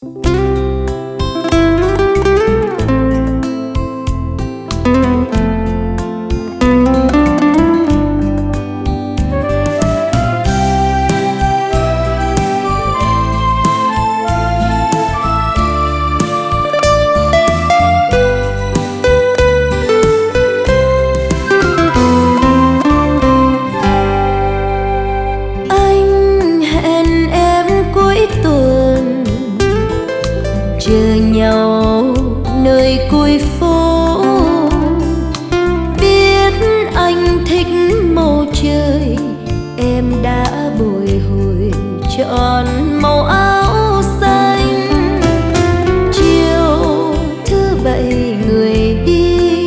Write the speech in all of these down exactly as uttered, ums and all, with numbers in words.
Chờ nhau nơi cuối phố, biết anh thích màu trời, em đã bồi hồi chọn màu áo xanh. Chiều thứ bảy người đi,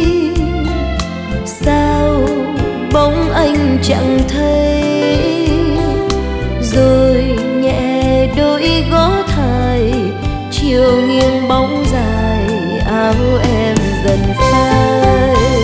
sao bóng anh chẳng thấy, rồi nhẹ đôi gót thai chiều nghiêng bóng dài áo em dần phai.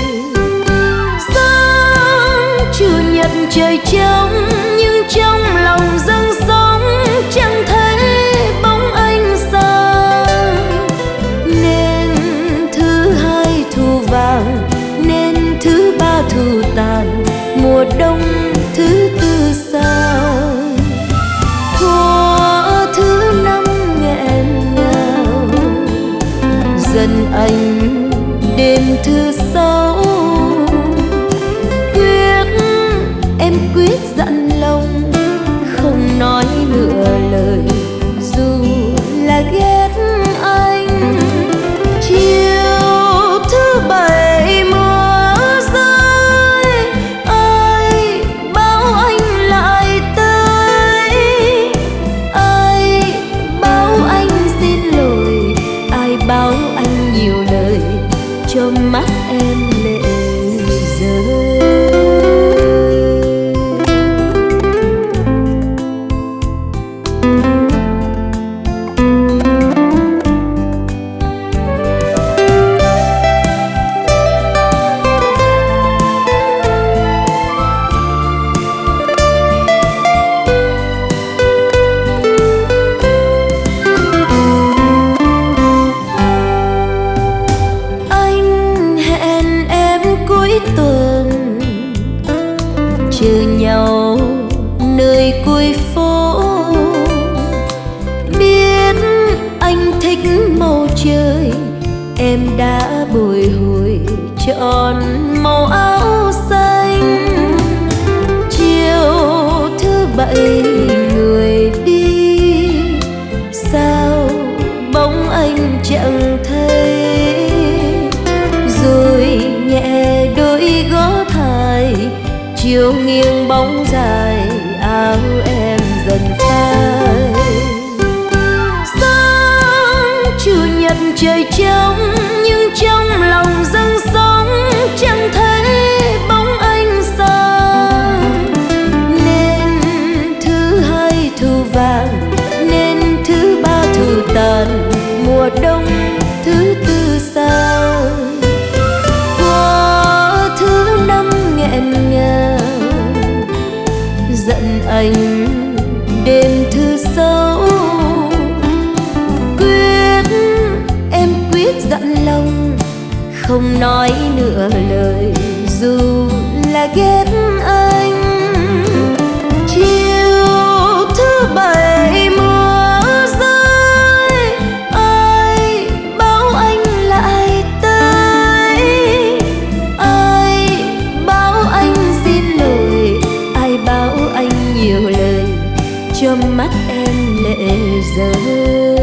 Sáng chủ nhật trời trống, nhưng trong lòng dâng sóng chẳng thấy bóng anh sang. Nên thứ hai thu vàng, nên thứ ba thu tàn, mùa đông thứ tư sang. Của thứ năm nghẹn ngào, dần anh đêm thứ sáu. Quyết em quyết dặn lòng, không nói nửa lời dù là ghét anh. Chiều thứ bảy mưa rơi, ai bảo anh lại tới, ai bảo anh xin lỗi, ai bảo anh nhiều lời cho mắt em lệ rơi. Tuần chờ nhau nơi cuối phố, biết anh thích màu trời, em đã bồi hồi chọn màu áo xanh. Chiều thứ bảy người đi, sao bóng anh chẳng thấy, rồi nhẹ đôi gót thai chiều nghiêng bóng dài áo em dần phai. Sáng chủ nhật trời trống, nhưng trong lòng dâng sóng chẳng thấy bóng anh sang. Nên thứ hai thu vàng, nên thứ ba thu tàn, mùa đông thứ tư sang. Nghẹn ngào giận anh đêm thứ sáu. Quyết em quyết dặn lòng, không nói nửa lời dù là ghét anh. Chiều thứ bảy mưa rơi, ai bảo anh lại tới, ai bảo anh xin lỗi, ai bảo anh nhiều lời cho mắt em lệ rơi.